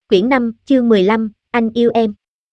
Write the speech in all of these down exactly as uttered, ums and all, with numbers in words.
Quyển năm, chương mười lăm, anh yêu em.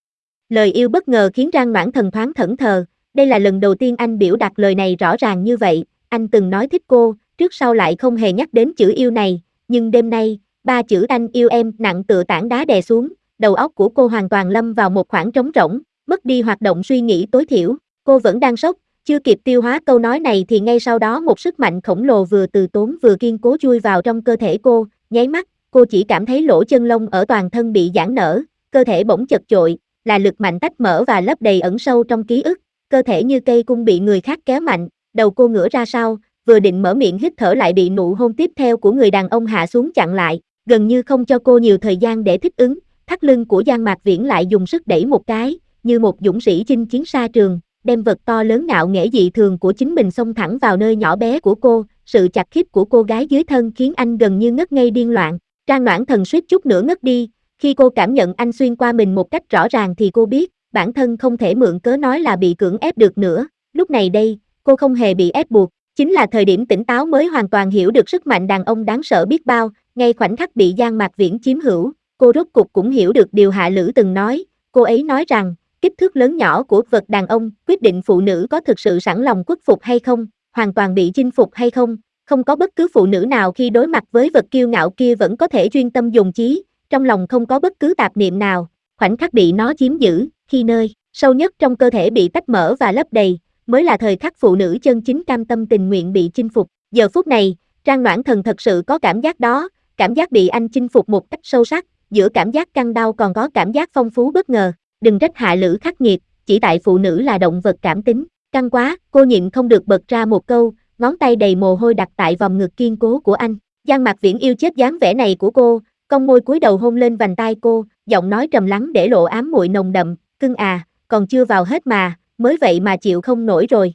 Lời yêu bất ngờ khiến Trang Noãn Thần thoáng thẫn thờ, đây là lần đầu tiên anh biểu đạt lời này rõ ràng như vậy, anh từng nói thích cô, trước sau lại không hề nhắc đến chữ yêu này, nhưng đêm nay, ba chữ anh yêu em nặng tựa tảng đá đè xuống, đầu óc của cô hoàn toàn lâm vào một khoảng trống rỗng, mất đi hoạt động suy nghĩ tối thiểu, cô vẫn đang sốc, chưa kịp tiêu hóa câu nói này thì ngay sau đó một sức mạnh khổng lồ vừa từ tốn vừa kiên cố chui vào trong cơ thể cô, nháy mắt, cô chỉ cảm thấy lỗ chân lông ở toàn thân bị giãn nở, cơ thể bỗng chật chội, là lực mạnh tách mở và lấp đầy ẩn sâu trong ký ức, cơ thể như cây cung bị người khác kéo mạnh, đầu cô ngửa ra sau, vừa định mở miệng hít thở lại bị nụ hôn tiếp theo của người đàn ông hạ xuống chặn lại, gần như không cho cô nhiều thời gian để thích ứng, thắt lưng của Giang Mạc Viễn lại dùng sức đẩy một cái, như một dũng sĩ chinh chiến xa trường, đem vật to lớn ngạo nghễ dị thường của chính mình xông thẳng vào nơi nhỏ bé của cô, sự chặt khít của cô gái dưới thân khiến anh gần như ngất ngây điên loạn. Trang Noãn Thần suýt chút nữa ngất đi, khi cô cảm nhận anh xuyên qua mình một cách rõ ràng thì cô biết, bản thân không thể mượn cớ nói là bị cưỡng ép được nữa, lúc này đây, cô không hề bị ép buộc, chính là thời điểm tỉnh táo mới hoàn toàn hiểu được sức mạnh đàn ông đáng sợ biết bao, ngay khoảnh khắc bị Giang Mạc Viễn chiếm hữu, cô rốt cục cũng hiểu được điều Hạ Lữ từng nói, cô ấy nói rằng, kích thước lớn nhỏ của vật đàn ông quyết định phụ nữ có thực sự sẵn lòng khuất phục hay không, hoàn toàn bị chinh phục hay không. Không có bất cứ phụ nữ nào khi đối mặt với vật kiêu ngạo kia vẫn có thể chuyên tâm dùng chí, trong lòng không có bất cứ tạp niệm nào, khoảnh khắc bị nó chiếm giữ, khi nơi sâu nhất trong cơ thể bị tách mở và lấp đầy, mới là thời khắc phụ nữ chân chính cam tâm tình nguyện bị chinh phục. Giờ phút này, Trang Noãn Thần thật sự có cảm giác đó, cảm giác bị anh chinh phục một cách sâu sắc, giữa cảm giác căng đau còn có cảm giác phong phú bất ngờ. Đừng trách Hạ Lữ khắc nghiệt, chỉ tại phụ nữ là động vật cảm tính, căng quá, cô nhịn không được bật ra một câu, ngón tay đầy mồ hôi đặt tại vòng ngực kiên cố của anh. Giang Mạc Viễn yêu chết dáng vẻ này của cô, cong môi cúi đầu hôn lên vành tai cô, giọng nói trầm lắng để lộ ám muội nồng đậm, cưng à, còn chưa vào hết mà, mới vậy mà chịu không nổi rồi.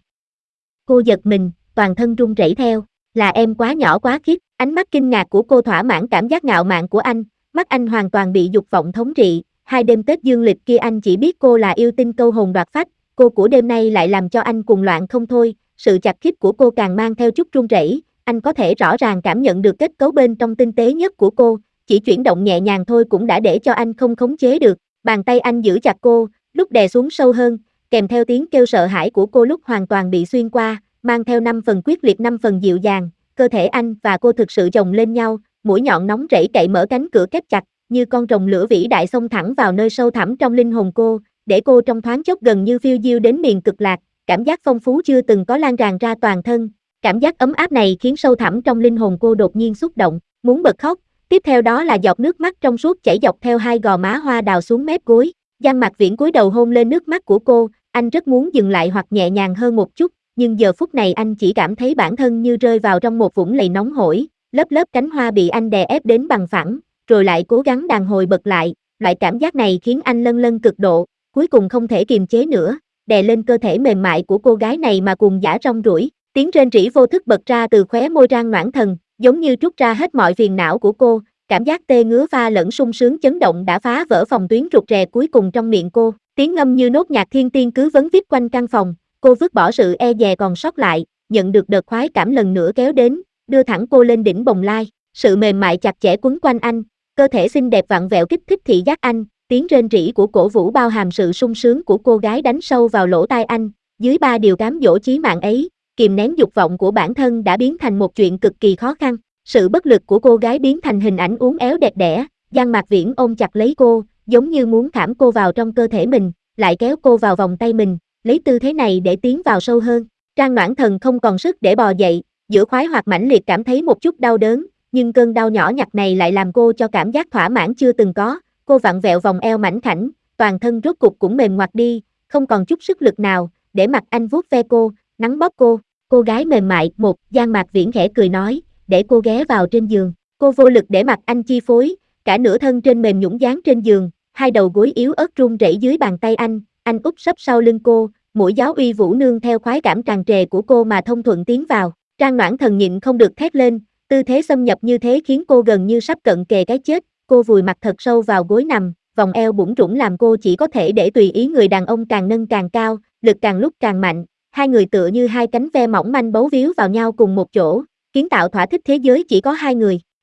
Cô giật mình, toàn thân run rẩy theo, là em quá nhỏ quá khiếp, ánh mắt kinh ngạc của cô thỏa mãn cảm giác ngạo mạn của anh, mắt anh hoàn toàn bị dục vọng thống trị, hai đêm Tết dương lịch kia anh chỉ biết cô là yêu tinh câu hồn đoạt phách, cô của đêm nay lại làm cho anh cuồng loạn không thôi, sự chặt khít của cô càng mang theo chút run rẩy, anh có thể rõ ràng cảm nhận được kết cấu bên trong tinh tế nhất của cô, chỉ chuyển động nhẹ nhàng thôi cũng đã để cho anh không khống chế được, bàn tay anh giữ chặt cô, lúc đè xuống sâu hơn, kèm theo tiếng kêu sợ hãi của cô lúc hoàn toàn bị xuyên qua, mang theo năm phần quyết liệt năm phần dịu dàng, cơ thể anh và cô thực sự chồng lên nhau, mũi nhọn nóng rẫy cậy mở cánh cửa khép chặt, như con rồng lửa vĩ đại xông thẳng vào nơi sâu thẳm trong linh hồn cô, để cô trong thoáng chốc gần như phiêu diêu đến miền cực lạc, cảm giác phong phú chưa từng có lan tràn ra toàn thân, cảm giác ấm áp này khiến sâu thẳm trong linh hồn cô đột nhiên xúc động, muốn bật khóc, tiếp theo đó là giọt nước mắt trong suốt chảy dọc theo hai gò má hoa đào xuống mép gối, Giang Mạc Viễn cúi đầu hôn lên nước mắt của cô, anh rất muốn dừng lại hoặc nhẹ nhàng hơn một chút, nhưng giờ phút này anh chỉ cảm thấy bản thân như rơi vào trong một vũng lầy nóng hổi, lớp lớp cánh hoa bị anh đè ép đến bằng phẳng, rồi lại cố gắng đàn hồi bật lại, loại cảm giác này khiến anh lân lân cực độ, cuối cùng không thể kiềm chế nữa, đè lên cơ thể mềm mại của cô gái này mà cuồng dã rong ruổi, tiếng rên rỉ vô thức bật ra từ khóe môi Trang Noãn Thần, giống như trút ra hết mọi phiền não của cô, cảm giác tê ngứa pha lẫn sung sướng chấn động đã phá vỡ phòng tuyến rụt rè cuối cùng trong miệng cô, tiếng ngâm như nốt nhạc thiên tiên cứ vấn vít quanh căn phòng, cô vứt bỏ sự e dè còn sót lại, nhận được đợt khoái cảm lần nữa kéo đến, đưa thẳng cô lên đỉnh bồng lai, sự mềm mại chặt chẽ quấn quanh anh, cơ thể xinh đẹp vặn vẹo kích thích thị giác anh, tiếng rên rỉ của cổ vũ bao hàm sự sung sướng của cô gái đánh sâu vào lỗ tai anh, dưới ba điều cám dỗ chí mạng ấy, kìm nén dục vọng của bản thân đã biến thành một chuyện cực kỳ khó khăn, sự bất lực của cô gái biến thành hình ảnh uốn éo đẹp đẽ, Giang Mạc Viễn ôm chặt lấy cô, giống như muốn khảm cô vào trong cơ thể mình, lại kéo cô vào vòng tay mình, lấy tư thế này để tiến vào sâu hơn, Trang Noãn Thần không còn sức để bò dậy, giữa khoái hoặc mãnh liệt cảm thấy một chút đau đớn, nhưng cơn đau nhỏ nhặt này lại làm cô cho cảm giác thỏa mãn chưa từng có, cô vặn vẹo vòng eo mảnh khảnh, toàn thân rốt cục cũng mềm ngoặt đi, không còn chút sức lực nào, để mặc anh vuốt ve cô, nắn bóp cô, cô gái mềm mại, một, Giang Mạc Viễn khẽ cười nói, để cô ghé vào trên giường, cô vô lực để mặc anh chi phối, cả nửa thân trên mềm nhũn dán trên giường, hai đầu gối yếu ớt run rẩy dưới bàn tay anh, anh úp sấp sau lưng cô, mũi giáo uy vũ nương theo khoái cảm tràn trề của cô mà thông thuận tiến vào, Trang Noãn Thần nhịn không được thét lên, tư thế xâm nhập như thế khiến cô gần như sắp cận kề cái chết, cô vùi mặt thật sâu vào gối nằm, vòng eo bủn rủn làm cô chỉ có thể để tùy ý người đàn ông càng nâng càng cao, lực càng lúc càng mạnh, hai người tựa như hai cánh ve mỏng manh bấu víu vào nhau cùng một chỗ, kiến tạo thỏa thích thế giới chỉ có hai người,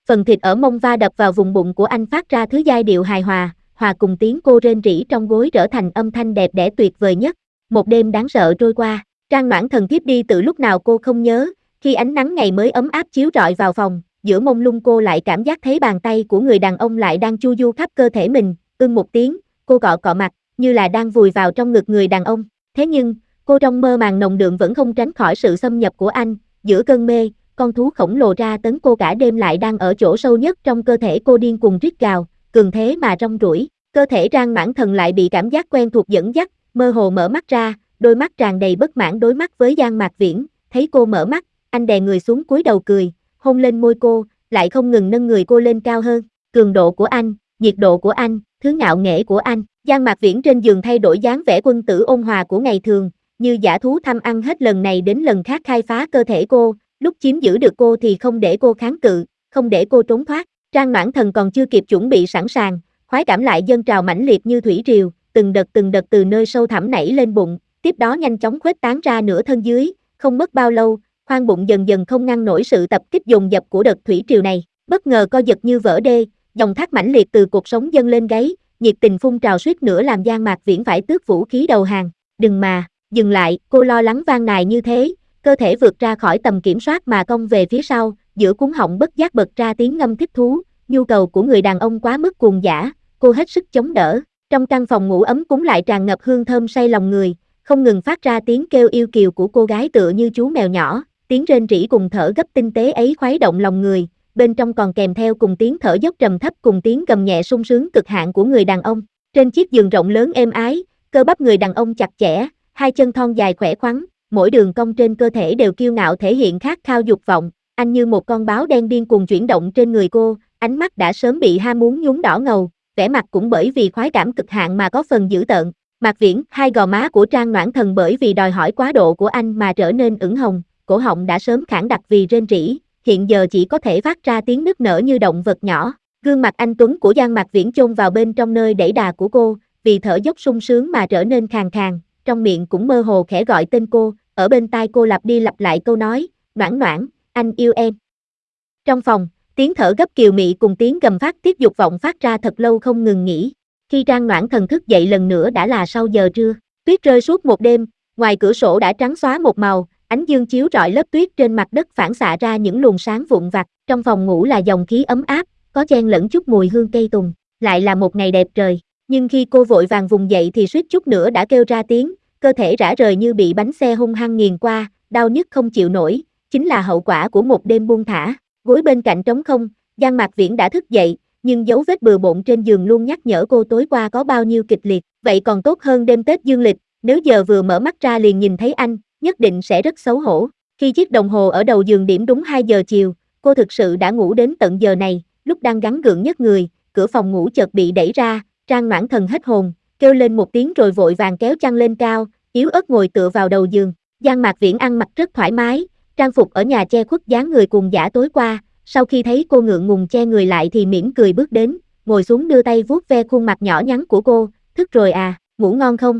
Phần thịt ở mông va đập vào vùng bụng của anh phát ra thứ giai điệu hài hòa, hòa cùng tiếng cô rên rỉ trong gối trở thành âm thanh đẹp đẽ tuyệt vời nhất. Một đêm đáng sợ trôi qua, Trang Noãn Thần thiếp đi từ lúc nào cô không nhớ, khi ánh nắng ngày mới ấm áp chiếu rọi vào phòng, giữa mông lung cô lại cảm giác thấy bàn tay của người đàn ông lại đang chu du khắp cơ thể mình, ưm một tiếng, cô cọ cọ mặt, như là đang vùi vào trong ngực người đàn ông. Thế nhưng, cô trong mơ màng nồng đượm vẫn không tránh khỏi sự xâm nhập của anh, giữa cơn mê, con thú khổng lồ ra tấn cô cả đêm lại đang ở chỗ sâu nhất trong cơ thể cô điên cuồng rít gào, cường thế mà rong ruổi. Cơ thể Trang Noãn Thần lại bị cảm giác quen thuộc dẫn dắt, mơ hồ mở mắt ra, đôi mắt tràn đầy bất mãn đối mắt với Giang Mạc Viễn, thấy cô mở mắt, anh đè người xuống cúi đầu cười, hôn lên môi cô, lại không ngừng nâng người cô lên cao hơn. Cường độ của anh, nhiệt độ của anh, thứ ngạo nghễ của anh. Giang Mạc Viễn trên giường thay đổi dáng vẻ quân tử ôn hòa của ngày thường, như dã thú tham ăn hết lần này đến lần khác khai phá cơ thể cô, lúc chiếm giữ được cô thì không để cô kháng cự, không để cô trốn thoát. Trang Noãn Thần còn chưa kịp chuẩn bị sẵn sàng, khoái cảm lại dâng trào mãnh liệt như thủy triều, từng đợt từng đợt từ nơi sâu thẳm nảy lên bụng, tiếp đó nhanh chóng khuếch tán ra nửa thân dưới, không mất bao lâu, khoang bụng dần dần không ngăn nổi sự tập kích dồn dập của đợt thủy triều này, bất ngờ co giật như vỡ đê, dòng thác mãnh liệt từ cột sống dâng lên gáy, nhiệt tình phun trào suýt nữa làm Giang Mạc Viễn phải tước vũ khí đầu hàng. Đừng mà, dừng lại, cô lo lắng van nài như thế, cơ thể vượt ra khỏi tầm kiểm soát mà cong về phía sau, giữa cuống họng bất giác bật ra tiếng ngâm thích thú, nhu cầu của người đàn ông quá mức cuồng dã, cô hết sức chống đỡ. Trong căn phòng ngủ ấm cúng lại tràn ngập hương thơm say lòng người, không ngừng phát ra tiếng kêu yêu kiều của cô gái tựa như chú mèo nhỏ, tiếng rên rỉ cùng thở gấp tinh tế ấy khuấy động lòng người, bên trong còn kèm theo cùng tiếng thở dốc trầm thấp cùng tiếng gầm nhẹ sung sướng cực hạn của người đàn ông. Trên chiếc giường rộng lớn êm ái, cơ bắp người đàn ông chặt chẽ, hai chân thon dài khỏe khoắn, mỗi đường cong trên cơ thể đều kiêu ngạo thể hiện khát khao dục vọng, anh như một con báo đen điên cuồng chuyển động trên người cô, ánh mắt đã sớm bị ham muốn nhuốm đỏ ngầu, vẻ mặt cũng bởi vì khoái cảm cực hạn mà có phần dữ tợn. Mạc Viễn, hai gò má của Trang Noãn Thần bởi vì đòi hỏi quá độ của anh mà trở nên ửng hồng, cổ họng đã sớm khản đặc vì rên rỉ, hiện giờ chỉ có thể phát ra tiếng nức nở như động vật nhỏ. Gương mặt anh tuấn của Giang Mạc Viễn chôn vào bên trong nơi đẩy đà của cô, vì thở dốc sung sướng mà trở nên khàn khàn, trong miệng cũng mơ hồ khẽ gọi tên cô, ở bên tai cô lặp đi lặp lại câu nói, Noãn Noãn, anh yêu em. Trong phòng, tiếng thở gấp kiều mị cùng tiếng gầm phát tiết dục vọng phát ra thật lâu không ngừng nghỉ. Khi Trang Noãn Thần thức dậy lần nữa đã là sau giờ trưa, tuyết rơi suốt một đêm, ngoài cửa sổ đã trắng xóa một màu, ánh dương chiếu rọi lớp tuyết trên mặt đất phản xạ ra những luồng sáng vụn vặt, trong phòng ngủ là dòng khí ấm áp, có chen lẫn chút mùi hương cây tùng, lại là một ngày đẹp trời, nhưng khi cô vội vàng vùng dậy thì suýt chút nữa đã kêu ra tiếng, cơ thể rã rời như bị bánh xe hung hăng nghiền qua, đau nhức không chịu nổi, chính là hậu quả của một đêm buông thả. Gối bên cạnh trống không, Giang Mạc Viễn đã thức dậy, nhưng dấu vết bừa bộn trên giường luôn nhắc nhở cô tối qua có bao nhiêu kịch liệt, vậy còn tốt hơn đêm Tết dương lịch, nếu giờ vừa mở mắt ra liền nhìn thấy anh, nhất định sẽ rất xấu hổ. Khi chiếc đồng hồ ở đầu giường điểm đúng hai giờ chiều, cô thực sự đã ngủ đến tận giờ này, lúc đang gắng gượng nhấc người, cửa phòng ngủ chợt bị đẩy ra, Trang Noãn Thần hết hồn, kêu lên một tiếng rồi vội vàng kéo chăn lên cao, yếu ớt ngồi tựa vào đầu giường. Giang Mạc Viễn ăn mặc rất thoải mái, trang phục ở nhà che khuất dáng người cuồng dã tối qua, sau khi thấy cô ngượng ngùng che người lại thì mỉm cười bước đến, ngồi xuống đưa tay vuốt ve khuôn mặt nhỏ nhắn của cô, thức rồi à, ngủ ngon không?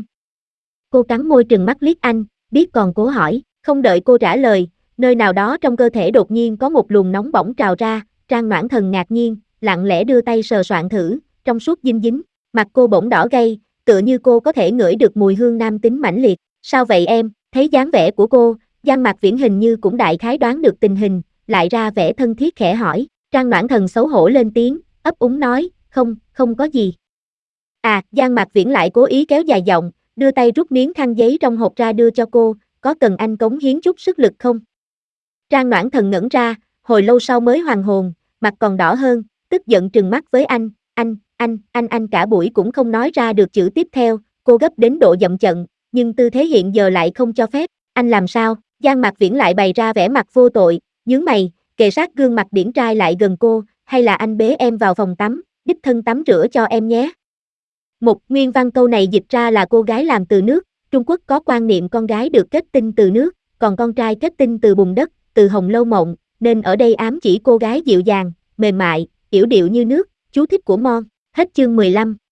Cô cắn môi trừng mắt liếc anh, biết còn cố hỏi, không đợi cô trả lời, nơi nào đó trong cơ thể đột nhiên có một luồng nóng bỏng trào ra, Trang Noãn Thần ngạc nhiên, lặng lẽ đưa tay sờ soạn thử, trong suốt dinh dính, mặt cô bỗng đỏ gay, tựa như cô có thể ngửi được mùi hương nam tính mãnh liệt, sao vậy em? Thấy dáng vẻ của cô, Giang Mạc Viễn hình như cũng đại khái đoán được tình hình, lại ra vẻ thân thiết khẽ hỏi, Trang Noãn Thần xấu hổ lên tiếng, ấp úng nói, không, không có gì. À, Giang Mạc Viễn lại cố ý kéo dài giọng, đưa tay rút miếng khăn giấy trong hộp ra đưa cho cô, có cần anh cống hiến chút sức lực không? Trang Noãn Thần ngẩn ra, hồi lâu sau mới hoàn hồn, mặt còn đỏ hơn, tức giận trừng mắt với anh, anh, anh, anh anh cả buổi cũng không nói ra được chữ tiếp theo, cô gấp đến độ dậm chận, nhưng tư thế hiện giờ lại không cho phép, anh làm sao? Giang Mạc Viễn lại bày ra vẻ mặt vô tội, nhướng mày, kề sát gương mặt điển trai lại gần cô, hay là anh bế em vào phòng tắm, đích thân tắm rửa cho em nhé. Một nguyên văn câu này dịch ra là cô gái làm từ nước, Trung Quốc có quan niệm con gái được kết tinh từ nước, còn con trai kết tinh từ bùn đất, từ hồng lâu mộng, nên ở đây ám chỉ cô gái dịu dàng, mềm mại, yểu điệu như nước, chú thích của Mon. Hết chương mười lăm.